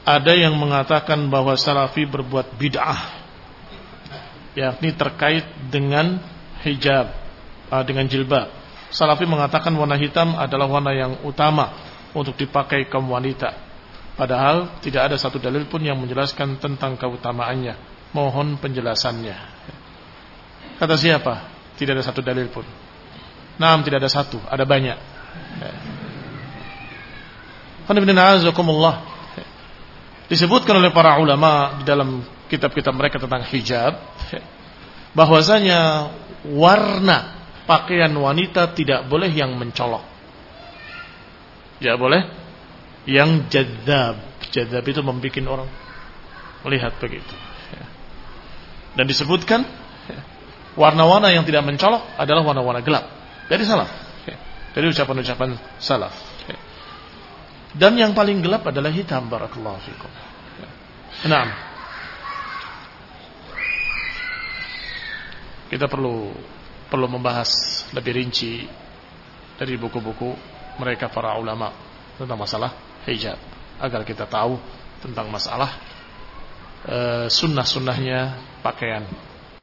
ada yang mengatakan bahwa Salafi berbuat bid'ah, yakni terkait dengan hijab, dengan jilbab. Salafi mengatakan warna hitam adalah warna yang utama untuk dipakai kaum wanita, padahal tidak ada satu dalil pun yang menjelaskan tentang keutamaannya. Mohon penjelasannya. Kata siapa? Tidak ada satu dalil pun. Nah, tidak ada satu, ada banyak. Disebutkan oleh para ulama di dalam kitab-kitab mereka tentang hijab, bahwasanya warna pakaian wanita tidak boleh yang mencolok, tidak boleh yang jadzab. Jadzab itu membuat orang melihat begitu. Dan disebutkan warna-warna yang tidak mencolok adalah warna-warna gelap dari salaf, dari ucapan-ucapan salaf. Dan yang paling gelap adalah hitam. Barakallahu fikum. Naam. Kita perlu membahas lebih rinci dari buku-buku mereka para ulama tentang masalah hijab, agar kita tahu tentang masalah sunnah-sunnahnya pakaian.